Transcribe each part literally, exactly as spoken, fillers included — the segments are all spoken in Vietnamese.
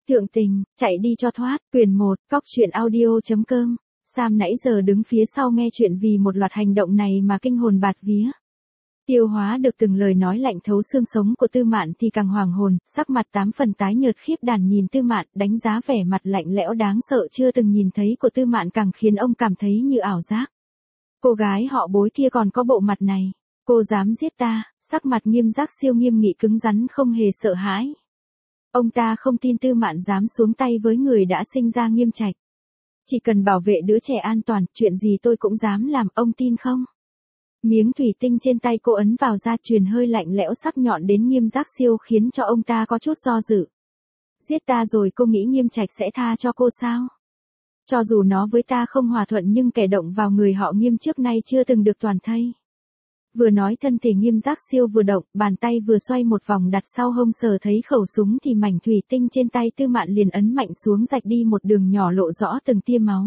Thượng tình, chạy đi cho thoát, quyển một, cóc truyện audio.com. Sam nãy giờ đứng phía sau nghe chuyện vì một loạt hành động này mà kinh hồn bạt vía. Tiêu hóa được từng lời nói lạnh thấu xương sống của Tư Mạn thì càng hoàng hồn, sắc mặt tám phần tái nhợt khiếp đảm nhìn Tư Mạn, đánh giá vẻ mặt lạnh lẽo đáng sợ chưa từng nhìn thấy của Tư Mạn càng khiến ông cảm thấy như ảo giác. Cô gái họ Bối kia còn có bộ mặt này, cô dám giết ta, sắc mặt Nghiêm Giác Siêu nghiêm nghị cứng rắn không hề sợ hãi. Ông ta không tin Tư Mạn dám xuống tay với người đã sinh ra Nghiêm Trạch. Chỉ cần bảo vệ đứa trẻ an toàn, chuyện gì tôi cũng dám làm, ông tin không? Miếng thủy tinh trên tay cô ấn vào da truyền hơi lạnh lẽo sắc nhọn đến Nghiêm Giác Siêu khiến cho ông ta có chút do dự. Giết ta rồi cô nghĩ Nghiêm Trạch sẽ tha cho cô sao? Cho dù nó với ta không hòa thuận nhưng kẻ động vào người họ Nghiêm trước nay chưa từng được toàn thây. Vừa nói thân thể Nghiêm Giác Siêu vừa động, bàn tay vừa xoay một vòng đặt sau hông sờ thấy khẩu súng thì mảnh thủy tinh trên tay Tư Mạn liền ấn mạnh xuống rạch đi một đường nhỏ lộ rõ từng tia máu.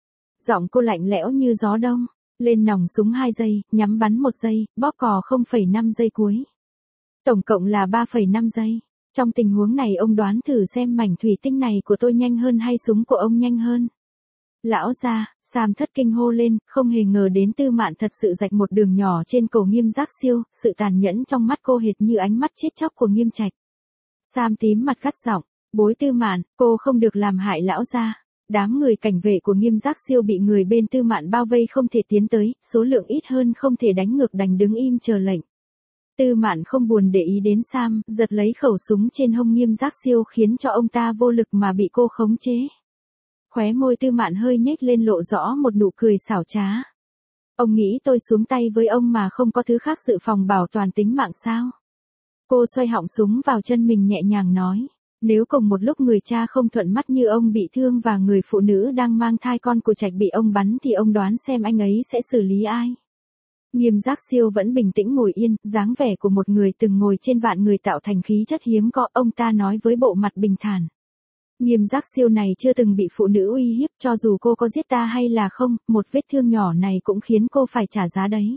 Giọng cô lạnh lẽo như gió đông, lên nòng súng hai giây, nhắm bắn một giây, bóp cò không phẩy năm giây cuối. Tổng cộng là ba phẩy năm giây. Trong tình huống này ông đoán thử xem mảnh thủy tinh này của tôi nhanh hơn hay súng của ông nhanh hơn. Lão gia, Sam thất kinh hô lên, không hề ngờ đến Tư Mạn thật sự rạch một đường nhỏ trên cổ Nghiêm Giác Siêu, sự tàn nhẫn trong mắt cô hệt như ánh mắt chết chóc của Nghiêm Trạch. Sam tím mặt gắt giọng, Bối Tư Mạn, cô không được làm hại lão gia. Đám người cảnh vệ của Nghiêm Giác Siêu bị người bên Tư Mạn bao vây không thể tiến tới, số lượng ít hơn không thể đánh ngược đành đứng im chờ lệnh. Tư Mạn không buồn để ý đến Sam, giật lấy khẩu súng trên hông Nghiêm Giác Siêu khiến cho ông ta vô lực mà bị cô khống chế. Khóe môi Tư Mạn hơi nhếch lên lộ rõ một nụ cười xảo trá. Ông nghĩ tôi xuống tay với ông mà không có thứ khác dự phòng bảo toàn tính mạng sao? Cô xoay họng súng vào chân mình nhẹ nhàng nói. Nếu cùng một lúc người cha không thuận mắt như ông bị thương và người phụ nữ đang mang thai con của Trạch bị ông bắn thì ông đoán xem anh ấy sẽ xử lý ai? Nghiêm Giác Siêu vẫn bình tĩnh ngồi yên, dáng vẻ của một người từng ngồi trên vạn người tạo thành khí chất hiếm có, ông ta nói với bộ mặt bình thản. Nghiêm Giác Siêu này chưa từng bị phụ nữ uy hiếp, cho dù cô có giết ta hay là không, một vết thương nhỏ này cũng khiến cô phải trả giá đấy.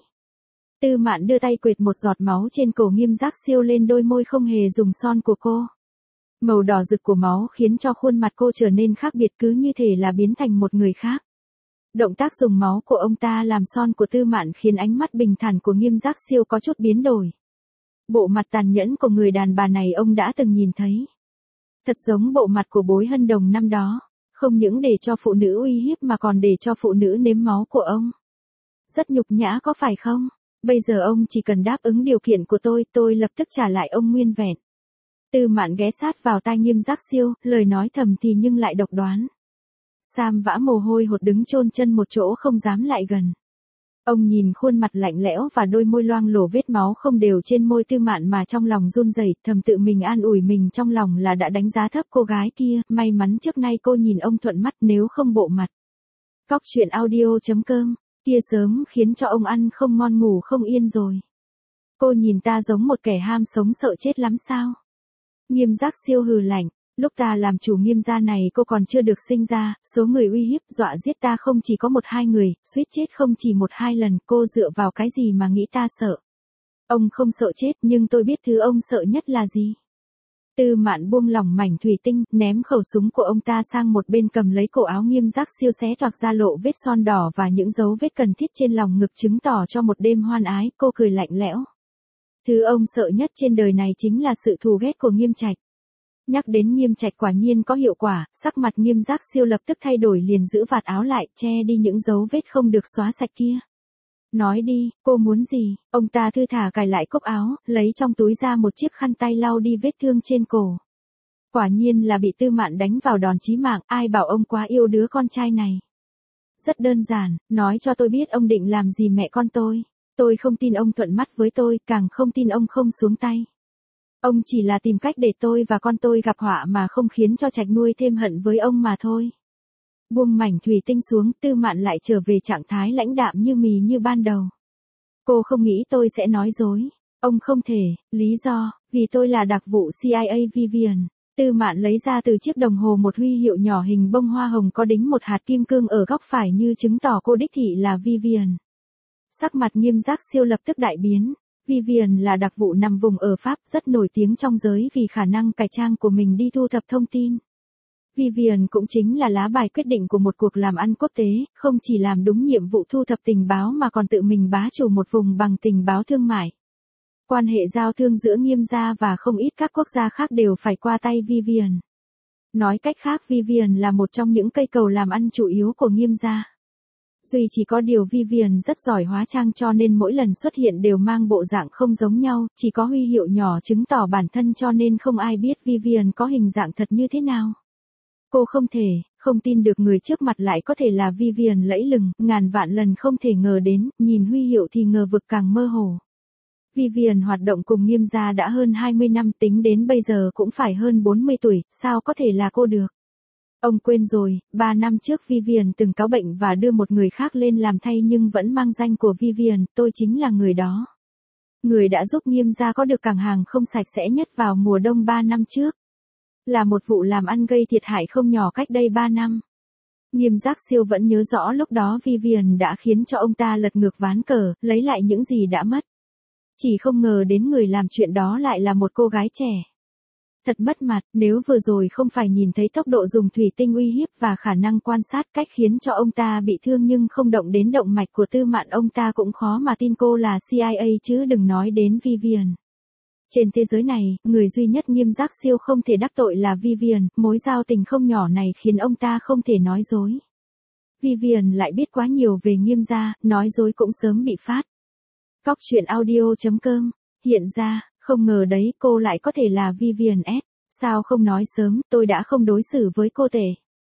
Tư Mạn đưa tay quệt một giọt máu trên cổ Nghiêm Giác Siêu lên đôi môi không hề dùng son của cô. Màu đỏ rực của máu khiến cho khuôn mặt cô trở nên khác biệt cứ như thể là biến thành một người khác. Động tác dùng máu của ông ta làm son của Tư Mạn khiến ánh mắt bình thản của Nghiêm Giác Siêu có chút biến đổi. Bộ mặt tàn nhẫn của người đàn bà này ông đã từng nhìn thấy. Thật giống bộ mặt của Bối Hân Đồng năm đó, không những để cho phụ nữ uy hiếp mà còn để cho phụ nữ nếm máu của ông. Rất nhục nhã có phải không? Bây giờ ông chỉ cần đáp ứng điều kiện của tôi, tôi lập tức trả lại ông nguyên vẹn. Tư Mạn ghé sát vào tai Nghiêm Giác Siêu, lời nói thầm thì nhưng lại độc đoán. Sam vã mồ hôi hột đứng chôn chân một chỗ không dám lại gần. Ông nhìn khuôn mặt lạnh lẽo và đôi môi loang lổ vết máu không đều trên môi Tư Mạn mà trong lòng run rẩy, thầm tự mình an ủi mình trong lòng là đã đánh giá thấp cô gái kia, may mắn trước nay cô nhìn ông thuận mắt nếu không bộ mặt. Cóc truyện audio.com, kia sớm khiến cho ông ăn không ngon ngủ không yên rồi. Cô nhìn ta giống một kẻ ham sống sợ chết lắm sao? Nghiêm Giác Siêu hừ lạnh, lúc ta làm chủ Nghiêm gia này cô còn chưa được sinh ra, số người uy hiếp dọa giết ta không chỉ có một hai người, suýt chết không chỉ một hai lần, cô dựa vào cái gì mà nghĩ ta sợ? Ông không sợ chết nhưng tôi biết thứ ông sợ nhất là gì? Tư Mạn buông lỏng mảnh thủy tinh, ném khẩu súng của ông ta sang một bên cầm lấy cổ áo Nghiêm Giác Siêu xé toạc ra lộ vết son đỏ và những dấu vết cần thiết trên lòng ngực chứng tỏ cho một đêm hoan ái, cô cười lạnh lẽo. Thứ ông sợ nhất trên đời này chính là sự thù ghét của Nghiêm Trạch. Nhắc đến Nghiêm Trạch quả nhiên có hiệu quả, sắc mặt Nghiêm Giác Siêu lập tức thay đổi liền giữ vạt áo lại, che đi những dấu vết không được xóa sạch kia. Nói đi, cô muốn gì? Ông ta thư thả cài lại cúc áo, lấy trong túi ra một chiếc khăn tay lau đi vết thương trên cổ. Quả nhiên là bị Tư Mạn đánh vào đòn chí mạng, ai bảo ông quá yêu đứa con trai này. Rất đơn giản, nói cho tôi biết ông định làm gì mẹ con tôi. Tôi không tin ông thuận mắt với tôi, càng không tin ông không xuống tay. Ông chỉ là tìm cách để tôi và con tôi gặp họa mà không khiến cho Trạch nuôi thêm hận với ông mà thôi. Buông mảnh thủy tinh xuống, Tư Mạn lại trở về trạng thái lãnh đạm như mì như ban đầu. Cô không nghĩ tôi sẽ nói dối. Ông không thể, lý do, vì tôi là đặc vụ xê i a Vivian. Tư Mạn lấy ra từ chiếc đồng hồ một huy hiệu nhỏ hình bông hoa hồng có đính một hạt kim cương ở góc phải như chứng tỏ cô đích thị là Vivian. Sắc mặt Nghiêm Giác Siêu lập tức đại biến. Vivian là đặc vụ nằm vùng ở Pháp rất nổi tiếng trong giới vì khả năng cải trang của mình đi thu thập thông tin. Vivian cũng chính là lá bài quyết định của một cuộc làm ăn quốc tế, không chỉ làm đúng nhiệm vụ thu thập tình báo mà còn tự mình bá chủ một vùng bằng tình báo thương mại. Quan hệ giao thương giữa Nghiêm gia và không ít các quốc gia khác đều phải qua tay Vivian. Nói cách khác, Vivian là một trong những cây cầu làm ăn chủ yếu của Nghiêm gia. Duy chỉ có điều Vivian rất giỏi hóa trang cho nên mỗi lần xuất hiện đều mang bộ dạng không giống nhau, chỉ có huy hiệu nhỏ chứng tỏ bản thân cho nên không ai biết Vivian có hình dạng thật như thế nào. Cô không thể, không tin được người trước mặt lại có thể là Vivian lẫy lừng, ngàn vạn lần không thể ngờ đến, nhìn huy hiệu thì ngờ vực càng mơ hồ. Vivian hoạt động cùng Nghiêm gia đã hơn hai mươi năm, tính đến bây giờ cũng phải hơn bốn mươi tuổi, sao có thể là cô được? Ông quên rồi, ba năm trước Vivian từng cáo bệnh và đưa một người khác lên làm thay nhưng vẫn mang danh của Vivian, tôi chính là người đó. Người đã giúp Nghiêm gia có được cảng hàng không sạch sẽ nhất vào mùa đông ba năm trước. Là một vụ làm ăn gây thiệt hại không nhỏ cách đây ba năm. Nghiêm Giác Siêu vẫn nhớ rõ lúc đó Vivian đã khiến cho ông ta lật ngược ván cờ, lấy lại những gì đã mất. Chỉ không ngờ đến người làm chuyện đó lại là một cô gái trẻ. Thật mất mặt, nếu vừa rồi không phải nhìn thấy tốc độ dùng thủy tinh uy hiếp và khả năng quan sát cách khiến cho ông ta bị thương nhưng không động đến động mạch của Tư Mạn, ông ta cũng khó mà tin cô là C I A chứ đừng nói đến Vivian. Trên thế giới này, người duy nhất Nghiêm Giác Siêu không thể đắc tội là Vivian, mối giao tình không nhỏ này khiến ông ta không thể nói dối. Vivian lại biết quá nhiều về Nghiêm gia, nói dối cũng sớm bị phát. Cóc truyện audio chấm com, hiện ra, không ngờ đấy cô lại có thể là Vivian S. Sao không nói sớm, tôi đã không đối xử với cô tệ.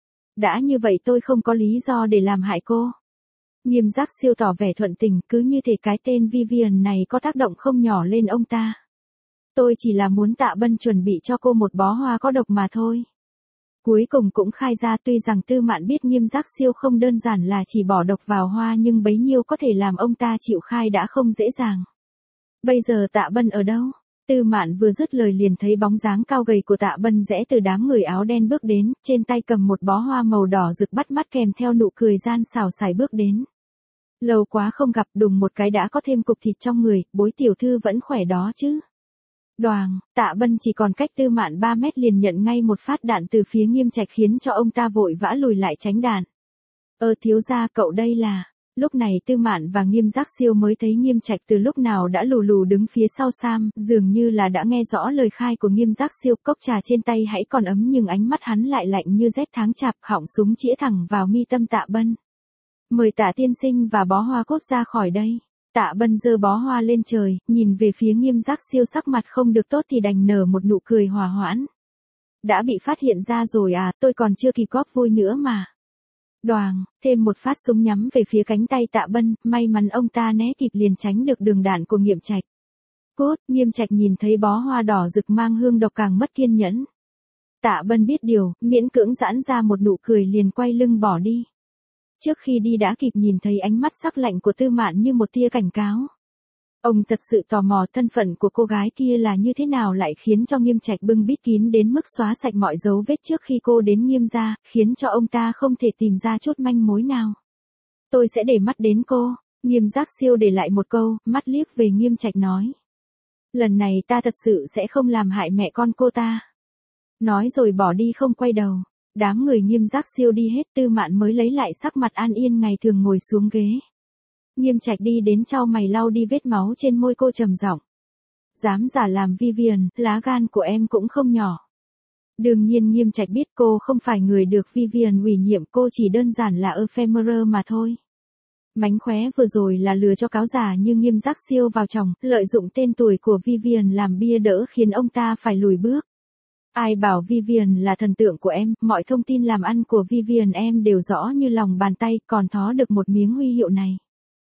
Đã như vậy tôi không có lý do để làm hại cô. Nghiêm Giác Siêu tỏ vẻ thuận tình, cứ như thể cái tên Vivian này có tác động không nhỏ lên ông ta. Tôi chỉ là muốn Tạ Bân chuẩn bị cho cô một bó hoa có độc mà thôi. Cuối cùng cũng khai ra tuy rằng Tư Mạn biết Nghiêm Giác Siêu không đơn giản là chỉ bỏ độc vào hoa nhưng bấy nhiêu có thể làm ông ta chịu khai đã không dễ dàng. Bây giờ Tạ Bân ở đâu? Tư Mạn vừa dứt lời liền thấy bóng dáng cao gầy của Tạ Bân rẽ từ đám người áo đen bước đến, trên tay cầm một bó hoa màu đỏ rực bắt mắt kèm theo nụ cười gian xảo xài bước đến. Lâu quá không gặp, đùng một cái đã có thêm cục thịt trong người, Bối tiểu thư vẫn khỏe đó chứ? Đoàng, Tạ Bân chỉ còn cách Tư Mạn ba mét liền nhận ngay một phát đạn từ phía Nghiêm Trạch khiến cho ông ta vội vã lùi lại tránh đạn. Ơ thiếu gia, cậu đây là... Lúc này Tư Mạn và Nghiêm Giác Siêu mới thấy Nghiêm Trạch từ lúc nào đã lù lù đứng phía sau Sam, dường như là đã nghe rõ lời khai của Nghiêm Giác Siêu. Cốc trà trên tay hãy còn ấm nhưng ánh mắt hắn lại lạnh như rét tháng chạp, họng súng chĩa thẳng vào mi tâm Tạ Bân. Mời Tạ tiên sinh và bó hoa cốt ra khỏi đây. Tạ Bân giơ bó hoa lên trời, nhìn về phía Nghiêm Giác Siêu, sắc mặt không được tốt thì đành nở một nụ cười hòa hoãn. Đã bị phát hiện ra rồi à, tôi còn chưa kịp góp vui nữa mà. Đoàng, thêm một phát súng nhắm về phía cánh tay Tạ Bân, may mắn ông ta né kịp liền tránh được đường đạn của Nghiêm Trạch. Cốt, Nghiêm Trạch nhìn thấy bó hoa đỏ rực mang hương độc càng mất kiên nhẫn. Tạ Bân biết điều, miễn cưỡng giãn ra một nụ cười liền quay lưng bỏ đi. Trước khi đi đã kịp nhìn thấy ánh mắt sắc lạnh của Tư Mạn như một tia cảnh cáo. Ông thật sự tò mò thân phận của cô gái kia là như thế nào lại khiến cho Nghiêm Trạch bưng bít kín đến mức xóa sạch mọi dấu vết trước khi cô đến Nghiêm gia, khiến cho ông ta không thể tìm ra chút manh mối nào. Tôi sẽ để mắt đến cô, Nghiêm Giác Siêu để lại một câu, mắt liếc về Nghiêm Trạch nói. Lần này ta thật sự sẽ không làm hại mẹ con cô ta. Nói rồi bỏ đi không quay đầu. Đám người Nghiêm Giác Siêu đi hết, Tư Mạn mới lấy lại sắc mặt an yên ngày thường ngồi xuống ghế. Nghiêm Trạch đi đến chau mày lau đi vết máu trên môi cô trầm giọng. Dám giả làm Vivian, lá gan của em cũng không nhỏ. Đương nhiên Nghiêm Trạch biết cô không phải người được Vivian ủy nhiệm, cô chỉ đơn giản là ephemeral mà thôi. Mánh khóe vừa rồi là lừa cho cáo giả nhưng Nghiêm Giác Siêu vào chồng, lợi dụng tên tuổi của Vivian làm bia đỡ khiến ông ta phải lùi bước. Ai bảo Vivian là thần tượng của em, mọi thông tin làm ăn của Vivian em đều rõ như lòng bàn tay, còn thó được một miếng huy hiệu này.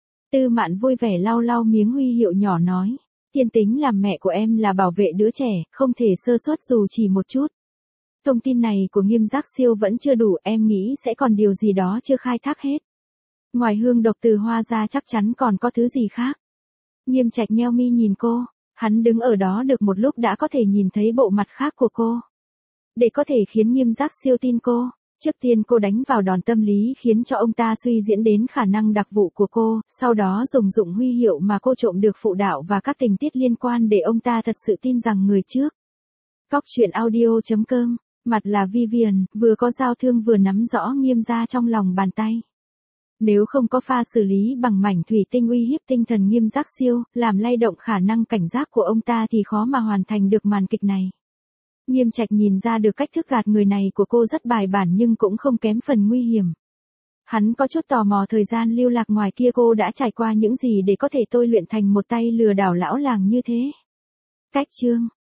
Tư Mạn vui vẻ lau lau miếng huy hiệu nhỏ nói, thiên tính làm mẹ của em là bảo vệ đứa trẻ, không thể sơ suất dù chỉ một chút. Thông tin này của Nghiêm Giác Siêu vẫn chưa đủ, em nghĩ sẽ còn điều gì đó chưa khai thác hết. Ngoài hương độc từ hoa ra chắc chắn còn có thứ gì khác. Nghiêm Trạch nheo mi nhìn cô. Hắn đứng ở đó được một lúc đã có thể nhìn thấy bộ mặt khác của cô. Để có thể khiến Nghiêm Giác Siêu tin cô, trước tiên cô đánh vào đòn tâm lý khiến cho ông ta suy diễn đến khả năng đặc vụ của cô, sau đó dùng dụng huy hiệu mà cô trộm được phụ đạo và các tình tiết liên quan để ông ta thật sự tin rằng người trước. Cóc truyện audio chấm com Mặt là Vivian, vừa có giao thương vừa nắm rõ Nghiêm gia trong lòng bàn tay. Nếu không có pha xử lý bằng mảnh thủy tinh uy hiếp tinh thần Nghiêm Giác Siêu, làm lay động khả năng cảnh giác của ông ta thì khó mà hoàn thành được màn kịch này. Nghiêm Trạch nhìn ra được cách thức gạt người này của cô rất bài bản nhưng cũng không kém phần nguy hiểm. Hắn có chút tò mò thời gian lưu lạc ngoài kia cô đã trải qua những gì để có thể tôi luyện thành một tay lừa đảo lão làng như thế. Cách chương